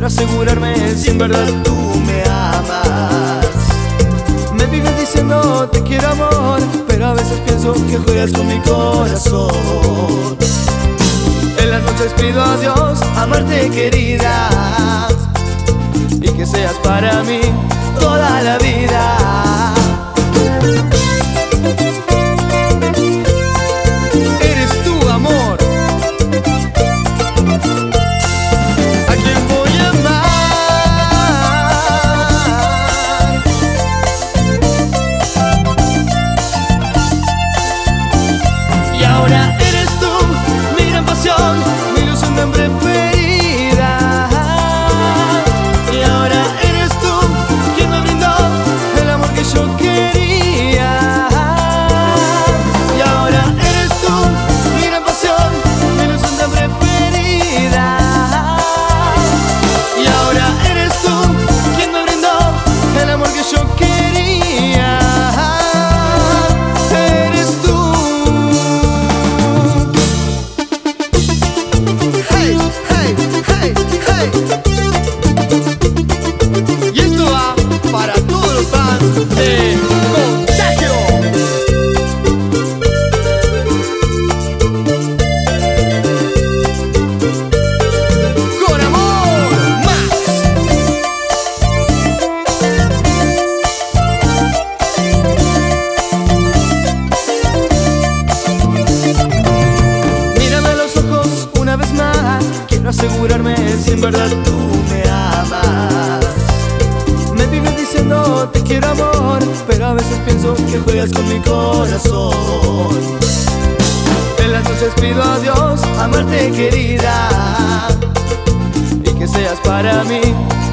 asegurarme si en verdad tú me amas. Me vives diciendo te quiero amor, pero a veces pienso que juegas con mi corazón. En las noches pido a Dios amarte, querida, y que seas para mí toda la vida. Eres tú, amor, a quien voy a amar. Y ahora eres tú, mi gran pasión, mi ilusión tan preferida. Y ahora eres tú quien me brindó el amor que yo quería. Y ahora eres tú, mi gran pasión, mi ilusión tan preferida. Y ahora eres tú quien me brindó el amor que yo quería. Eres tú. Hey, hey, hey, hey. Y esto va para todos los fans de Contagio. Con amor, Max. Mírame a los ojos una vez más, quiero asegurarme si en verdad tú me amas. Me vives diciendo te quiero amor, pero a veces pienso que juegas con mi corazón. En las noches pido a Dios amarte, querida, y que seas para mí